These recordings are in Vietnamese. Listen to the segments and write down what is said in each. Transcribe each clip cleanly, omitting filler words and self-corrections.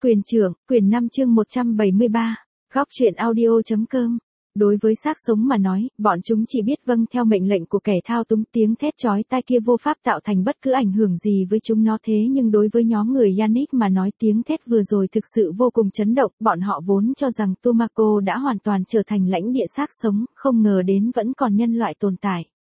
Quyền trưởng, quyển 5 chương 173, góc truyện audio.com. Đối với xác sống mà nói, bọn chúng chỉ biết vâng theo mệnh lệnh của kẻ thao túng, tiếng thét chói tai kia vô pháp tạo thành bất cứ ảnh hưởng gì với chúng nó, thế nhưng đối với nhóm người Yannick mà nói, tiếng thét vừa rồi thực sự vô cùng chấn động. Bọn họ vốn cho rằng Tomako đã hoàn toàn trở thành lãnh địa xác sống, không ngờ đến vẫn còn nhân loại tồn tại.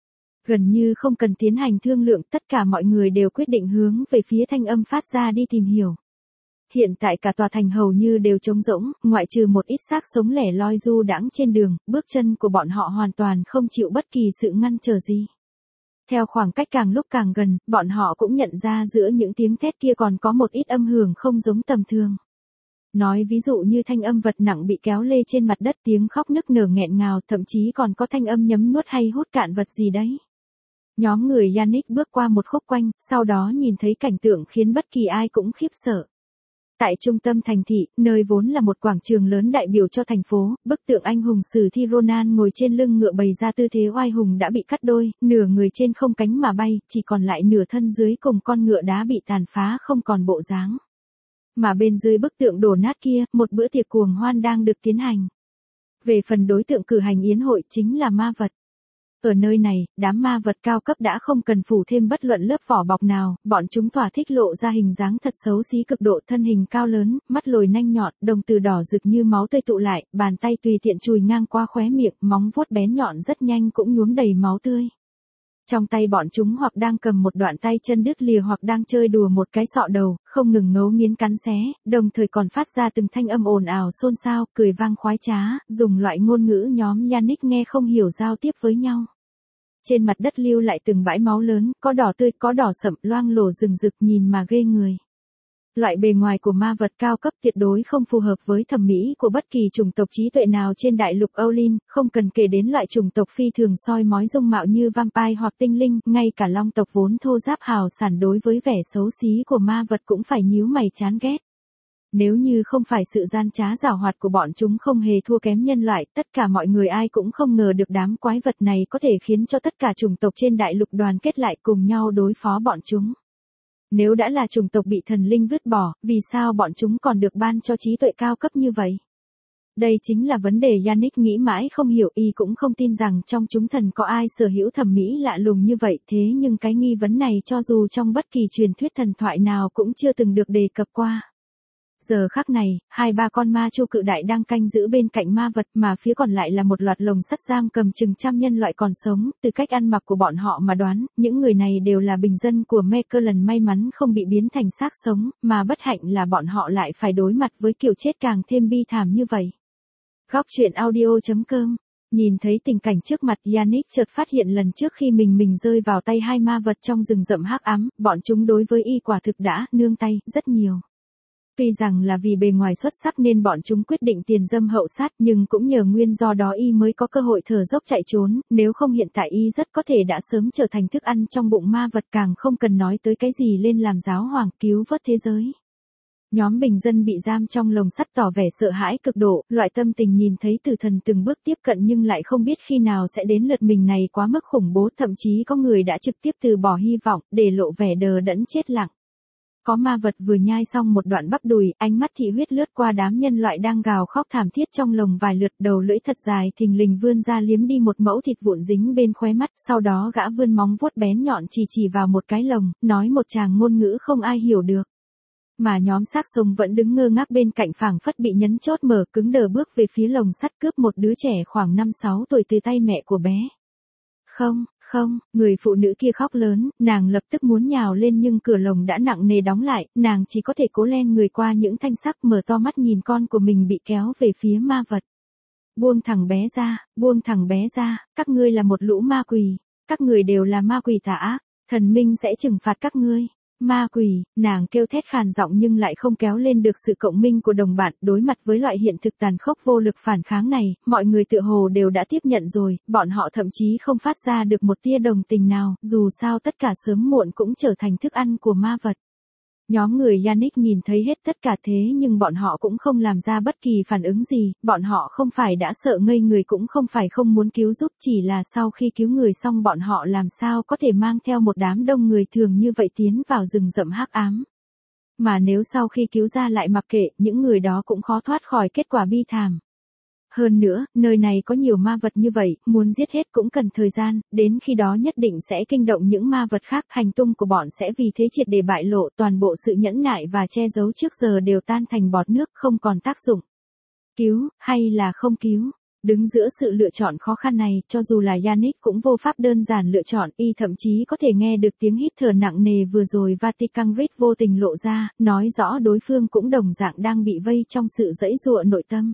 Gần như không cần tiến hành thương lượng, tất cả mọi người đều quyết định hướng về phía thanh âm phát ra đi tìm hiểu. Hiện tại cả tòa thành hầu như đều trống rỗng, ngoại trừ một ít xác sống lẻ loi du đãng trên đường, bước chân của bọn họ hoàn toàn không chịu bất kỳ sự ngăn trở gì. Theo khoảng cách càng lúc càng gần, bọn họ cũng nhận ra giữa những tiếng thét kia còn có một ít âm hưởng không giống tầm thường. Nói ví dụ như thanh âm vật nặng bị kéo lê trên mặt đất, tiếng khóc nức nở nghẹn ngào, thậm chí còn có thanh âm nhấm nuốt hay hút cạn vật gì đấy. Nhóm người Yannick bước qua một khúc quanh, sau đó nhìn thấy cảnh tượng khiến bất kỳ ai cũng khiếp sợ. Tại trung tâm thành thị, nơi vốn là một quảng trường lớn đại biểu cho thành phố, bức tượng anh hùng sử thi Ronan ngồi trên lưng ngựa bày ra tư thế oai hùng đã bị cắt đôi, nửa người trên không cánh mà bay, chỉ còn lại nửa thân dưới cùng con ngựa đá bị tàn phá không còn bộ dáng. Mà bên dưới bức tượng đổ nát kia, một bữa tiệc cuồng hoan đang được tiến hành. Về phần đối tượng cử hành yến hội chính là ma vật. Ở nơi này, đám ma vật cao cấp đã không cần phủ thêm bất luận lớp vỏ bọc nào, bọn chúng thỏa thích lộ ra hình dáng thật xấu xí cực độ, thân hình cao lớn, mắt lồi nanh nhọn, đồng tử đỏ rực như máu tươi tụ lại, bàn tay tùy tiện chùi ngang qua khóe miệng, móng vuốt bén nhọn rất nhanh cũng nhuốm đầy máu tươi. Trong tay bọn chúng hoặc đang cầm một đoạn tay chân đứt lìa hoặc đang chơi đùa một cái sọ đầu, không ngừng ngấu nghiến cắn xé, đồng thời còn phát ra từng thanh âm ồn ào xôn xao, cười vang khoái trá, dùng loại ngôn ngữ nhóm Yannick nghe không hiểu giao tiếp với nhau. Trên mặt đất lưu lại từng bãi máu lớn, có đỏ tươi, có đỏ sậm, loang lổ rừng rực, nhìn mà ghê người. Loại bề ngoài của ma vật cao cấp tuyệt đối không phù hợp với thẩm mỹ của bất kỳ chủng tộc trí tuệ nào trên đại lục Olin, không cần kể đến loại chủng tộc phi thường soi mói dung mạo như vampire hoặc tinh linh, ngay cả long tộc vốn thô ráp hào sản đối với vẻ xấu xí của ma vật cũng phải nhíu mày chán ghét. Nếu như không phải sự gian trá giảo hoạt của bọn chúng không hề thua kém nhân loại, tất cả mọi người ai cũng không ngờ được đám quái vật này có thể khiến cho tất cả chủng tộc trên đại lục đoàn kết lại cùng nhau đối phó bọn chúng. Nếu đã là chủng tộc bị thần linh vứt bỏ, vì sao bọn chúng còn được ban cho trí tuệ cao cấp như vậy? Đây chính là vấn đề Yannick nghĩ mãi không hiểu, y cũng không tin rằng trong chúng thần có ai sở hữu thẩm mỹ lạ lùng như vậy, thế nhưng cái nghi vấn này cho dù trong bất kỳ truyền thuyết thần thoại nào cũng chưa từng được đề cập qua. Giờ khắc này, 2-3 con ma chu cự đại đang canh giữ bên cạnh ma vật, mà phía còn lại là một loạt lồng sắt giam cầm chừng trăm nhân loại còn sống. Từ cách ăn mặc của bọn họ mà đoán, những người này đều là bình dân của Meckerland, may mắn không bị biến thành xác sống, mà bất hạnh là bọn họ lại phải đối mặt với kiểu chết càng thêm bi thảm như vậy. Góc truyện audio.com. Nhìn thấy tình cảnh trước mặt, Yannick chợt phát hiện lần trước khi mình rơi vào tay hai ma vật trong rừng rậm hắc ám, bọn chúng đối với y quả thực đã nương tay rất nhiều. Tuy rằng là vì bề ngoài xuất sắc nên bọn chúng quyết định tiền dâm hậu sát, nhưng cũng nhờ nguyên do đó y mới có cơ hội thở dốc chạy trốn, nếu không hiện tại y rất có thể đã sớm trở thành thức ăn trong bụng ma vật, càng không cần nói tới cái gì lên làm giáo hoàng cứu vớt thế giới. Nhóm bình dân bị giam trong lồng sắt tỏ vẻ sợ hãi cực độ, loại tâm tình nhìn thấy tử thần từng bước tiếp cận nhưng lại không biết khi nào sẽ đến lượt mình này quá mức khủng bố, thậm chí có người đã trực tiếp từ bỏ hy vọng, để lộ vẻ đờ đẫn chết lặng. Có ma vật vừa nhai xong một đoạn bắp đùi, ánh mắt thị huyết lướt qua đám nhân loại đang gào khóc thảm thiết trong lồng vài lượt, đầu lưỡi thật dài thình lình vươn ra liếm đi một mẫu thịt vụn dính bên khóe mắt, sau đó gã vươn móng vuốt bén nhọn chỉ vào một cái lồng, nói một tràng ngôn ngữ không ai hiểu được. Mà nhóm xác sống vẫn đứng ngơ ngác bên cạnh, phảng phất bị nhấn chốt, mở cứng đờ bước về phía lồng sắt cướp một đứa trẻ khoảng 5-6 tuổi từ tay mẹ của bé. Không, người phụ nữ kia khóc lớn, nàng lập tức muốn nhào lên nhưng cửa lồng đã nặng nề đóng lại, nàng chỉ có thể cố len người qua những thanh sắt, mở to mắt nhìn con của mình bị kéo về phía ma vật. Buông thằng bé ra, các ngươi là một lũ ma quỷ, các người đều là ma quỷ tà ác, thần minh sẽ trừng phạt các ngươi. Ma quỷ, nàng kêu thét khàn giọng nhưng lại không kéo lên được sự cộng minh của đồng bạn. Đối mặt với loại hiện thực tàn khốc vô lực phản kháng này, mọi người tựa hồ đều đã tiếp nhận rồi, bọn họ thậm chí không phát ra được một tia đồng tình nào, dù sao tất cả sớm muộn cũng trở thành thức ăn của ma vật. Nhóm người Yannick nhìn thấy hết tất cả thế nhưng bọn họ cũng không làm ra bất kỳ phản ứng gì, bọn họ không phải đã sợ ngây người cũng không phải không muốn cứu giúp, chỉ là sau khi cứu người xong bọn họ làm sao có thể mang theo một đám đông người thường như vậy tiến vào rừng rậm hắc ám. Mà nếu sau khi cứu ra lại mặc kệ, những người đó cũng khó thoát khỏi kết quả bi thảm. Hơn nữa, nơi này có nhiều ma vật như vậy, muốn giết hết cũng cần thời gian, đến khi đó nhất định sẽ kinh động những ma vật khác, hành tung của bọn sẽ vì thế triệt để bại lộ, toàn bộ sự nhẫn nại và che giấu trước giờ đều tan thành bọt nước, không còn tác dụng. Cứu, hay là không cứu? Đứng giữa sự lựa chọn khó khăn này, cho dù là Yannick cũng vô pháp đơn giản lựa chọn, y thậm chí có thể nghe được tiếng hít thở nặng nề vừa rồi Vatican Rit vô tình lộ ra, nói rõ đối phương cũng đồng dạng đang bị vây trong sự giãy giụa nội tâm.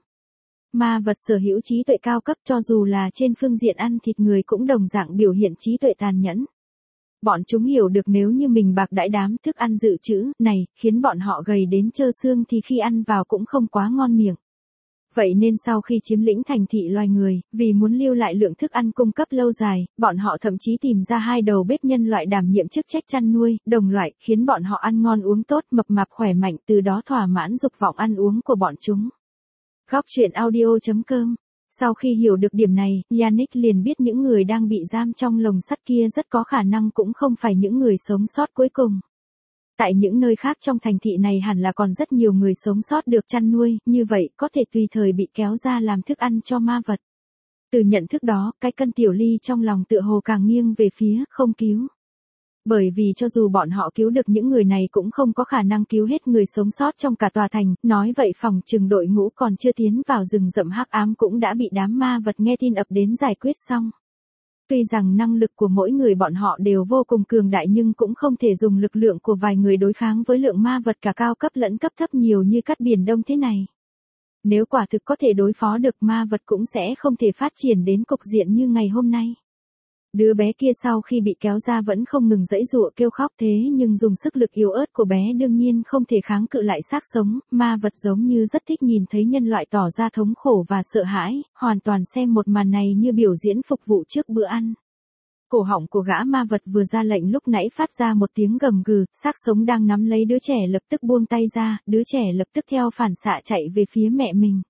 Ma vật sở hữu trí tuệ cao cấp, cho dù là trên phương diện ăn thịt người cũng đồng dạng biểu hiện trí tuệ tàn nhẫn. Bọn chúng hiểu được nếu như mình bạc đãi đám thức ăn dự trữ này, khiến bọn họ gầy đến trơ xương thì khi ăn vào cũng không quá ngon miệng. Vậy nên sau khi chiếm lĩnh thành thị loài người, vì muốn lưu lại lượng thức ăn cung cấp lâu dài, bọn họ thậm chí tìm ra 2 đầu bếp nhân loại đảm nhiệm chức trách chăn nuôi, đồng loại, khiến bọn họ ăn ngon uống tốt, mập mạp khỏe mạnh, từ đó thỏa mãn dục vọng ăn uống của bọn chúng. Góc truyện audio.com. Sau khi hiểu được điểm này, Yannick liền biết những người đang bị giam trong lồng sắt kia rất có khả năng cũng không phải những người sống sót cuối cùng. Tại những nơi khác trong thành thị này hẳn là còn rất nhiều người sống sót được chăn nuôi, như vậy có thể tùy thời bị kéo ra làm thức ăn cho ma vật. Từ nhận thức đó, cái cân tiểu ly trong lòng tựa hồ càng nghiêng về phía không cứu. Bởi vì cho dù bọn họ cứu được những người này cũng không có khả năng cứu hết người sống sót trong cả tòa thành, nói vậy phòng trừng đội ngũ còn chưa tiến vào rừng rậm hắc ám cũng đã bị đám ma vật nghe tin ập đến giải quyết xong. Tuy rằng năng lực của mỗi người bọn họ đều vô cùng cường đại nhưng cũng không thể dùng lực lượng của vài người đối kháng với lượng ma vật cả cao cấp lẫn cấp thấp nhiều như cát biển đông thế này. Nếu quả thực có thể đối phó được ma vật cũng sẽ không thể phát triển đến cục diện như ngày hôm nay. Đứa bé kia sau khi bị kéo ra vẫn không ngừng giãy giụa kêu khóc thế nhưng dùng sức lực yếu ớt của bé đương nhiên không thể kháng cự lại xác sống, ma vật giống như rất thích nhìn thấy nhân loại tỏ ra thống khổ và sợ hãi, hoàn toàn xem một màn này như biểu diễn phục vụ trước bữa ăn. Cổ họng của gã ma vật vừa ra lệnh lúc nãy phát ra một tiếng gầm gừ, xác sống đang nắm lấy đứa trẻ lập tức buông tay ra, đứa trẻ lập tức theo phản xạ chạy về phía mẹ mình.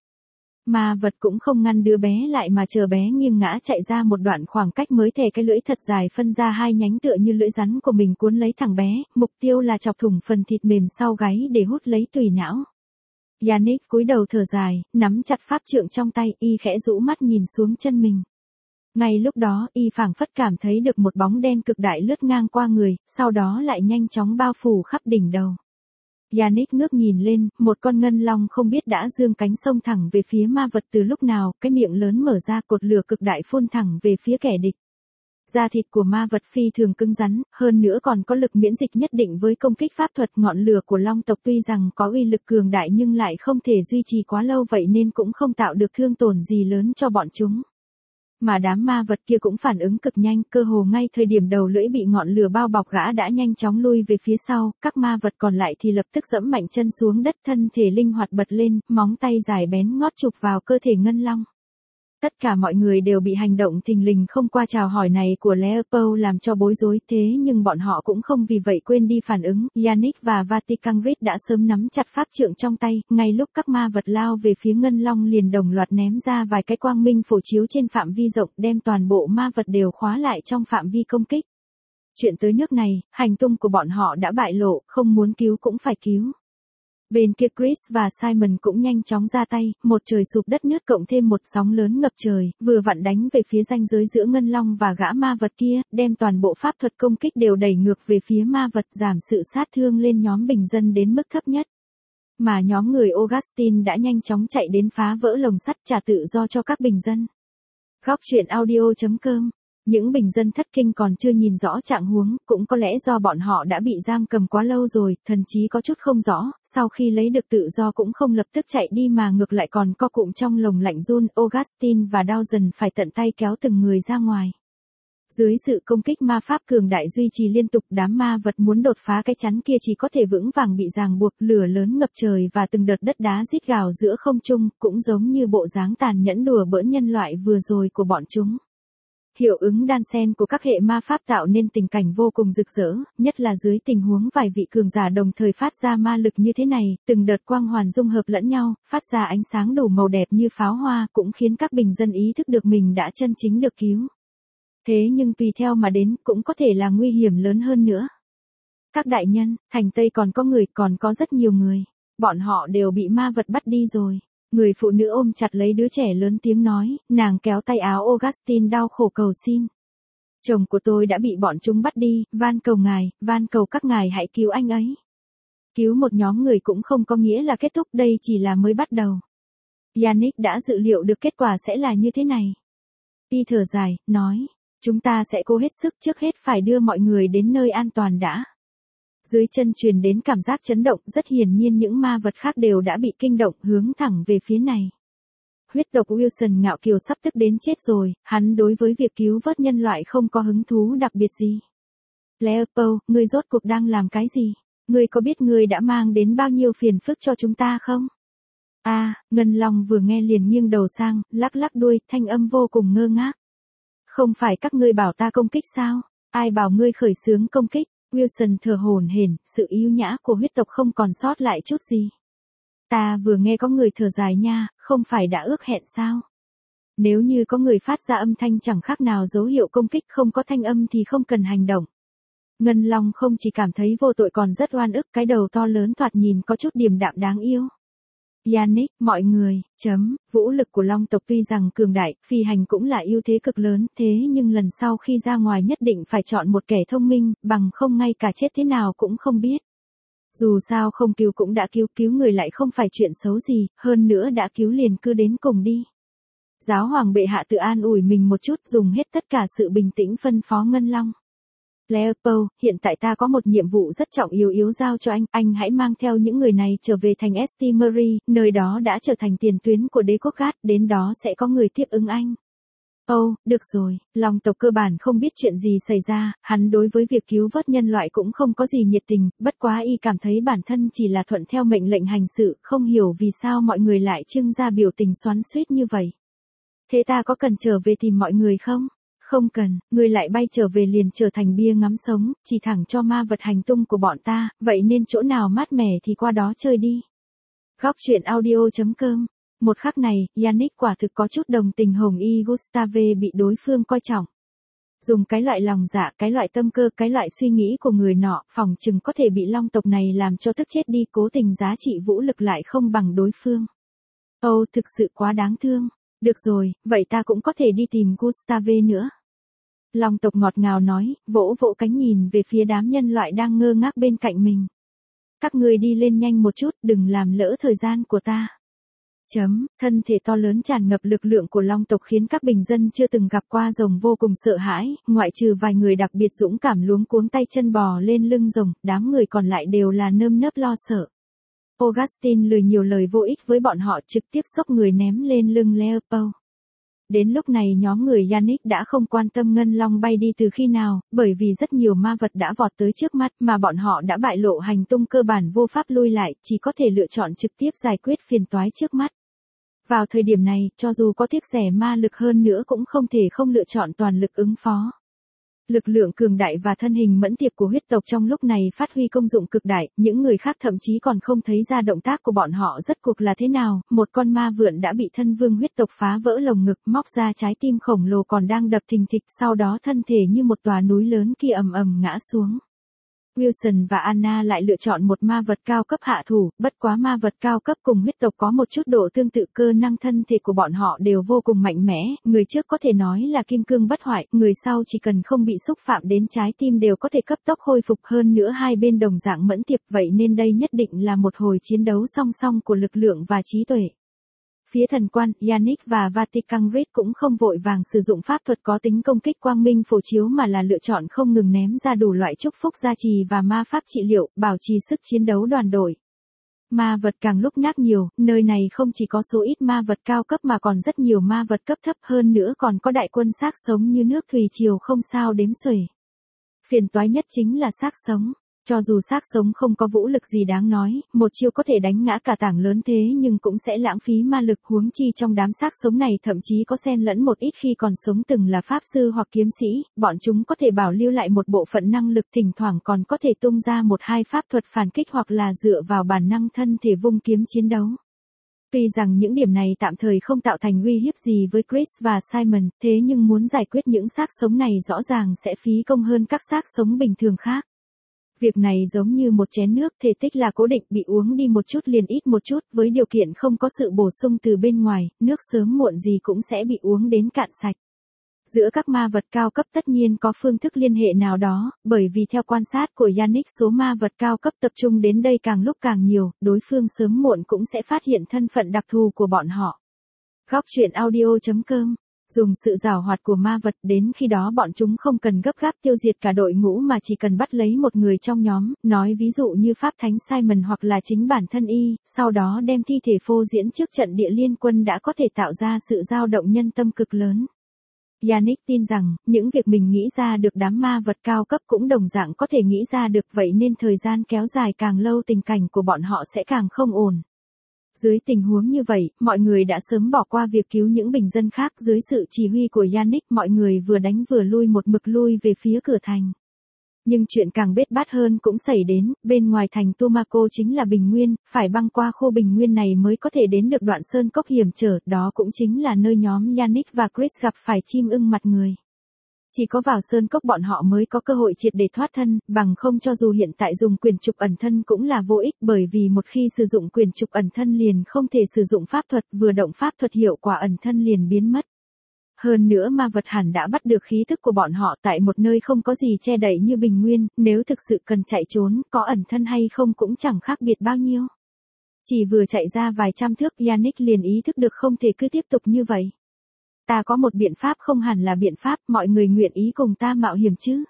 Ma vật cũng không ngăn đứa bé lại mà chờ bé nghiêng ngã chạy ra một đoạn khoảng cách mới thè cái lưỡi thật dài phân ra 2 nhánh tựa như lưỡi rắn của mình cuốn lấy thằng bé, mục tiêu là chọc thủng phần thịt mềm sau gáy để hút lấy tùy não. Yannick cúi đầu thở dài, nắm chặt pháp trượng trong tay, y khẽ rũ mắt nhìn xuống chân mình. Ngay lúc đó, y phảng phất cảm thấy được một bóng đen cực đại lướt ngang qua người, sau đó lại nhanh chóng bao phủ khắp đỉnh đầu. Yannick ngước nhìn lên, một con ngân long không biết đã giương cánh xông thẳng về phía ma vật từ lúc nào, cái miệng lớn mở ra cột lửa cực đại phun thẳng về phía kẻ địch. Da thịt của ma vật phi thường cứng rắn, hơn nữa còn có lực miễn dịch nhất định với công kích pháp thuật. Ngọn lửa của long tộc tuy rằng có uy lực cường đại nhưng lại không thể duy trì quá lâu vậy nên cũng không tạo được thương tổn gì lớn cho bọn chúng. Mà đám ma vật kia cũng phản ứng cực nhanh, cơ hồ ngay thời điểm đầu lưỡi bị ngọn lửa bao bọc gã đã nhanh chóng lui về phía sau, các ma vật còn lại thì lập tức giẫm mạnh chân xuống đất, thân thể linh hoạt bật lên, móng tay dài bén ngót chụp vào cơ thể ngân long. Tất cả mọi người đều bị hành động thình lình không qua chào hỏi này của Leopold làm cho bối rối, thế nhưng bọn họ cũng không vì vậy quên đi phản ứng. Yannick và Vatican Rit đã sớm nắm chặt pháp trượng trong tay, ngay lúc các ma vật lao về phía ngân long liền đồng loạt ném ra vài cái quang minh phổ chiếu trên phạm vi rộng, đem toàn bộ ma vật đều khóa lại trong phạm vi công kích. Chuyện tới nước này, hành tung của bọn họ đã bại lộ, không muốn cứu cũng phải cứu. Bên kia Chris và Simon cũng nhanh chóng ra tay, một trời sụp đất nứt cộng thêm một sóng lớn ngập trời, vừa vặn đánh về phía ranh giới giữa ngân long và gã ma vật kia, đem toàn bộ pháp thuật công kích đều đẩy ngược về phía ma vật, giảm sự sát thương lên nhóm bình dân đến mức thấp nhất. Mà nhóm người Augustine đã nhanh chóng chạy đến phá vỡ lồng sắt trả tự do cho các bình dân. Góc truyện audio.com. Những bình dân thất kinh còn chưa nhìn rõ trạng huống, cũng có lẽ do bọn họ đã bị giam cầm quá lâu rồi, thần chí có chút không rõ, sau khi lấy được tự do cũng không lập tức chạy đi mà ngược lại còn co cụm trong lồng lạnh run. Augustine và Dawson phải tận tay kéo từng người ra ngoài. Dưới sự công kích ma pháp cường đại duy trì liên tục, đám ma vật muốn đột phá cái chắn kia chỉ có thể vững vàng bị ràng buộc, lửa lớn ngập trời và từng đợt đất đá rít gào giữa không trung, cũng giống như bộ dáng tàn nhẫn đùa bỡn nhân loại vừa rồi của bọn chúng. Hiệu ứng đan xen của các hệ ma pháp tạo nên tình cảnh vô cùng rực rỡ, nhất là dưới tình huống vài vị cường giả đồng thời phát ra ma lực như thế này, từng đợt quang hoàn dung hợp lẫn nhau, phát ra ánh sáng đủ màu đẹp như pháo hoa, cũng khiến các bình dân ý thức được mình đã chân chính được cứu. Thế nhưng tùy theo mà đến, cũng có thể là nguy hiểm lớn hơn nữa. Các đại nhân, thành Tây còn có người, còn có rất nhiều người. Bọn họ đều bị ma vật bắt đi rồi. Người phụ nữ ôm chặt lấy đứa trẻ lớn tiếng nói, nàng kéo tay áo Augustine đau khổ cầu xin. Chồng của tôi đã bị bọn chúng bắt đi, van cầu ngài, van cầu các ngài hãy cứu anh ấy. Cứu một nhóm người cũng không có nghĩa là kết thúc, đây chỉ là mới bắt đầu. Yannick đã dự liệu được kết quả sẽ là như thế này. Y thở dài, nói, chúng ta sẽ cố hết sức, trước hết phải đưa mọi người đến nơi an toàn đã. Dưới chân truyền đến cảm giác chấn động, rất hiển nhiên những ma vật khác đều đã bị kinh động, hướng thẳng về phía này. Huyết tộc Wilson ngạo kiều sắp tức đến chết rồi, hắn đối với việc cứu vớt nhân loại không có hứng thú đặc biệt gì. Leopold, ngươi rốt cuộc đang làm cái gì? Ngươi có biết ngươi đã mang đến bao nhiêu phiền phức cho chúng ta không? Ngân Long vừa nghe liền nghiêng đầu sang, lắc lắc đuôi, thanh âm vô cùng ngơ ngác. Không phải các ngươi bảo ta công kích sao? Ai bảo ngươi khởi xướng công kích? Wilson thở hổn hển, sự yếu nhã của huyết tộc không còn sót lại chút gì. Ta vừa nghe có người thở dài nha, không phải đã ước hẹn sao? Nếu như có người phát ra âm thanh chẳng khác nào dấu hiệu công kích, không có thanh âm thì không cần hành động. Ngân Long không chỉ cảm thấy vô tội còn rất oan ức, cái đầu to lớn thoạt nhìn có chút điềm đạm đáng yêu. Yannick, mọi người, vũ lực của Long tộc tuy rằng cường đại, phi hành cũng là ưu thế cực lớn, thế nhưng lần sau khi ra ngoài nhất định phải chọn một kẻ thông minh, bằng không ngay cả chết thế nào cũng không biết. Dù sao không cứu cũng đã cứu người lại không phải chuyện xấu gì, hơn nữa đã cứu liền cứ đến cùng đi. Giáo hoàng bệ hạ tự an ủi mình một chút, dùng hết tất cả sự bình tĩnh phân phó Ngân Long. Leopold, hiện tại ta có một nhiệm vụ rất trọng yếu giao cho anh hãy mang theo những người này trở về thành St. Marie, nơi đó đã trở thành tiền tuyến của đế quốc Gát, đến đó sẽ có người tiếp ứng anh. Được rồi, Long tộc cơ bản không biết chuyện gì xảy ra, hắn đối với việc cứu vớt nhân loại cũng không có gì nhiệt tình, bất quá y cảm thấy bản thân chỉ là thuận theo mệnh lệnh hành sự, không hiểu vì sao mọi người lại trưng ra biểu tình xoắn xuýt như vậy. Thế ta có cần trở về tìm mọi người không? Không cần, ngươi lại bay trở về liền trở thành bia ngắm sống, chỉ thẳng cho ma vật hành tung của bọn ta, vậy nên chỗ nào mát mẻ thì qua đó chơi đi. Góc truyện audio.com. Một khắc này, Yannick quả thực có chút đồng tình Hồng Y Gustave bị đối phương coi trọng. Dùng cái loại lòng dạ, cái loại tâm cơ, cái loại suy nghĩ của người nọ, phòng chừng có thể bị Long tộc này làm cho tức chết đi, cố tình giá trị vũ lực lại không bằng đối phương. Thực sự quá đáng thương. Được rồi, vậy ta cũng có thể đi tìm Gustave nữa. Long tộc ngọt ngào nói, vỗ vỗ cánh nhìn về phía đám nhân loại đang ngơ ngác bên cạnh mình. Các ngươi đi lên nhanh một chút, đừng làm lỡ thời gian của ta. Thân thể to lớn tràn ngập lực lượng của Long tộc khiến các bình dân chưa từng gặp qua rồng vô cùng sợ hãi, ngoại trừ vài người đặc biệt dũng cảm luống cuống tay chân bò lên lưng rồng, đám người còn lại đều là nơm nớp lo sợ. Augustine lười nhiều lời vô ích với bọn họ, trực tiếp xốc người ném lên lưng Leopold. Đến lúc này nhóm người Yannick đã không quan tâm Ngân Long bay đi từ khi nào, bởi vì rất nhiều ma vật đã vọt tới trước mắt mà bọn họ đã bại lộ hành tung cơ bản vô pháp lui lại, chỉ có thể lựa chọn trực tiếp giải quyết phiền toái trước mắt. Vào thời điểm này, cho dù có tiếc rẻ ma lực hơn nữa cũng không thể không lựa chọn toàn lực ứng phó. Lực lượng cường đại và thân hình mẫn tiệp của huyết tộc trong lúc này phát huy công dụng cực đại, những người khác thậm chí còn không thấy ra động tác của bọn họ rốt cuộc là thế nào, một con ma vượn đã bị thân vương huyết tộc phá vỡ lồng ngực, móc ra trái tim khổng lồ còn đang đập thình thịch, sau đó thân thể như một tòa núi lớn kia ầm ầm ngã xuống. Wilson và Anna lại lựa chọn một ma vật cao cấp hạ thủ, bất quá ma vật cao cấp cùng huyết tộc có một chút độ tương tự, cơ năng thân thể của bọn họ đều vô cùng mạnh mẽ, người trước có thể nói là kim cương bất hoại, người sau chỉ cần không bị xúc phạm đến trái tim đều có thể cấp tốc hồi phục, hơn nữa hai bên đồng dạng mẫn tiệp, vậy nên đây nhất định là một hồi chiến đấu song song của lực lượng và trí tuệ. Phía thần quan, Yannick và Vatican Rit cũng không vội vàng sử dụng pháp thuật có tính công kích quang minh phổ chiếu mà là lựa chọn không ngừng ném ra đủ loại chúc phúc gia trì và ma pháp trị liệu, bảo trì sức chiến đấu đoàn đội. Ma vật càng lúc nhắc nhiều, nơi này không chỉ có số ít ma vật cao cấp mà còn rất nhiều ma vật cấp thấp, hơn nữa còn có đại quân xác sống như nước thủy triều không sao đếm xuể. Phiền toái nhất chính là xác sống. Cho dù xác sống không có vũ lực gì đáng nói, một chiêu có thể đánh ngã cả tảng lớn thế nhưng cũng sẽ lãng phí ma lực, huống chi trong đám xác sống này thậm chí có xen lẫn một ít khi còn sống từng là pháp sư hoặc kiếm sĩ, bọn chúng có thể bảo lưu lại một bộ phận năng lực, thỉnh thoảng còn có thể tung ra một hai pháp thuật phản kích hoặc là dựa vào bản năng thân thể vung kiếm chiến đấu. Tuy rằng những điểm này tạm thời không tạo thành uy hiếp gì với Chris và Simon, thế nhưng muốn giải quyết những xác sống này rõ ràng sẽ phí công hơn các xác sống bình thường khác. Việc này giống như một chén nước, thể tích là cố định, bị uống đi một chút liền ít một chút, với điều kiện không có sự bổ sung từ bên ngoài, nước sớm muộn gì cũng sẽ bị uống đến cạn sạch. Giữa các ma vật cao cấp tất nhiên có phương thức liên hệ nào đó, bởi vì theo quan sát của Yannick số ma vật cao cấp tập trung đến đây càng lúc càng nhiều, đối phương sớm muộn cũng sẽ phát hiện thân phận đặc thù của bọn họ. Góc truyện audio.com. Dùng sự giảo hoạt của ma vật, đến khi đó bọn chúng không cần gấp gáp tiêu diệt cả đội ngũ mà chỉ cần bắt lấy một người trong nhóm, nói ví dụ như Pháp Thánh Simon hoặc là chính bản thân y, sau đó đem thi thể phô diễn trước trận địa liên quân đã có thể tạo ra sự dao động nhân tâm cực lớn. Yannick tin rằng, những việc mình nghĩ ra được đám ma vật cao cấp cũng đồng dạng có thể nghĩ ra được, vậy nên thời gian kéo dài càng lâu tình cảnh của bọn họ sẽ càng không ổn. Dưới tình huống như vậy, mọi người đã sớm bỏ qua việc cứu những bình dân khác, dưới sự chỉ huy của Yannick mọi người vừa đánh vừa lui, một mực lui về phía cửa thành. Nhưng chuyện càng bết bát hơn cũng xảy đến, bên ngoài thành Tumaco chính là bình nguyên, phải băng qua khu bình nguyên này mới có thể đến được đoạn sơn cốc hiểm trở, đó cũng chính là nơi nhóm Yannick và Chris gặp phải chim ưng mặt người. Chỉ có vào sơn cốc bọn họ mới có cơ hội triệt để thoát thân, bằng không cho dù hiện tại dùng quyền trục ẩn thân cũng là vô ích, bởi vì một khi sử dụng quyền trục ẩn thân liền không thể sử dụng pháp thuật, vừa động pháp thuật hiệu quả ẩn thân liền biến mất. Hơn nữa ma vật hẳn đã bắt được khí thức của bọn họ tại một nơi không có gì che đậy như bình nguyên, nếu thực sự cần chạy trốn, có ẩn thân hay không cũng chẳng khác biệt bao nhiêu. Chỉ vừa chạy ra vài trăm thước, Yannick liền ý thức được không thể cứ tiếp tục như vậy. Ta có một biện pháp, không hẳn là biện pháp, mọi người nguyện ý cùng ta mạo hiểm chứ?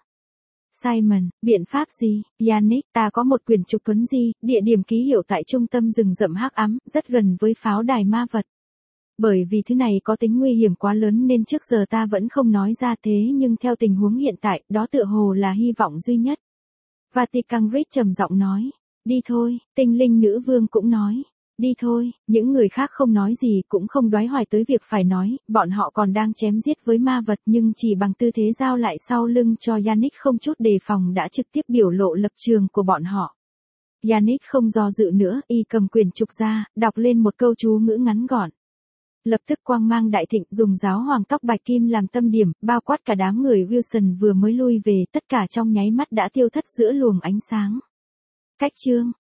Simon, biện pháp gì? Yannick, ta có một quyền trục tuấn di, địa điểm ký hiệu tại trung tâm rừng rậm hắc ám, rất gần với pháo đài ma vật. Bởi vì thứ này có tính nguy hiểm quá lớn nên trước giờ ta vẫn không nói ra, thế nhưng theo tình huống hiện tại, đó tựa hồ là hy vọng duy nhất. Vatican Ridge trầm giọng nói, đi thôi, tinh linh nữ vương cũng nói. Đi thôi, những người khác không nói gì cũng không đoái hoài tới việc phải nói, bọn họ còn đang chém giết với ma vật nhưng chỉ bằng tư thế giao lại sau lưng cho Yannick không chút đề phòng đã trực tiếp biểu lộ lập trường của bọn họ. Yannick không do dự nữa, y cầm quyền trục ra, đọc lên một câu chú ngữ ngắn gọn. Lập tức quang mang đại thịnh, dùng giáo hoàng tóc bạch kim làm tâm điểm, bao quát cả đám người Wilson vừa mới lui về, tất cả trong nháy mắt đã tiêu thất giữa luồng ánh sáng. Cách chương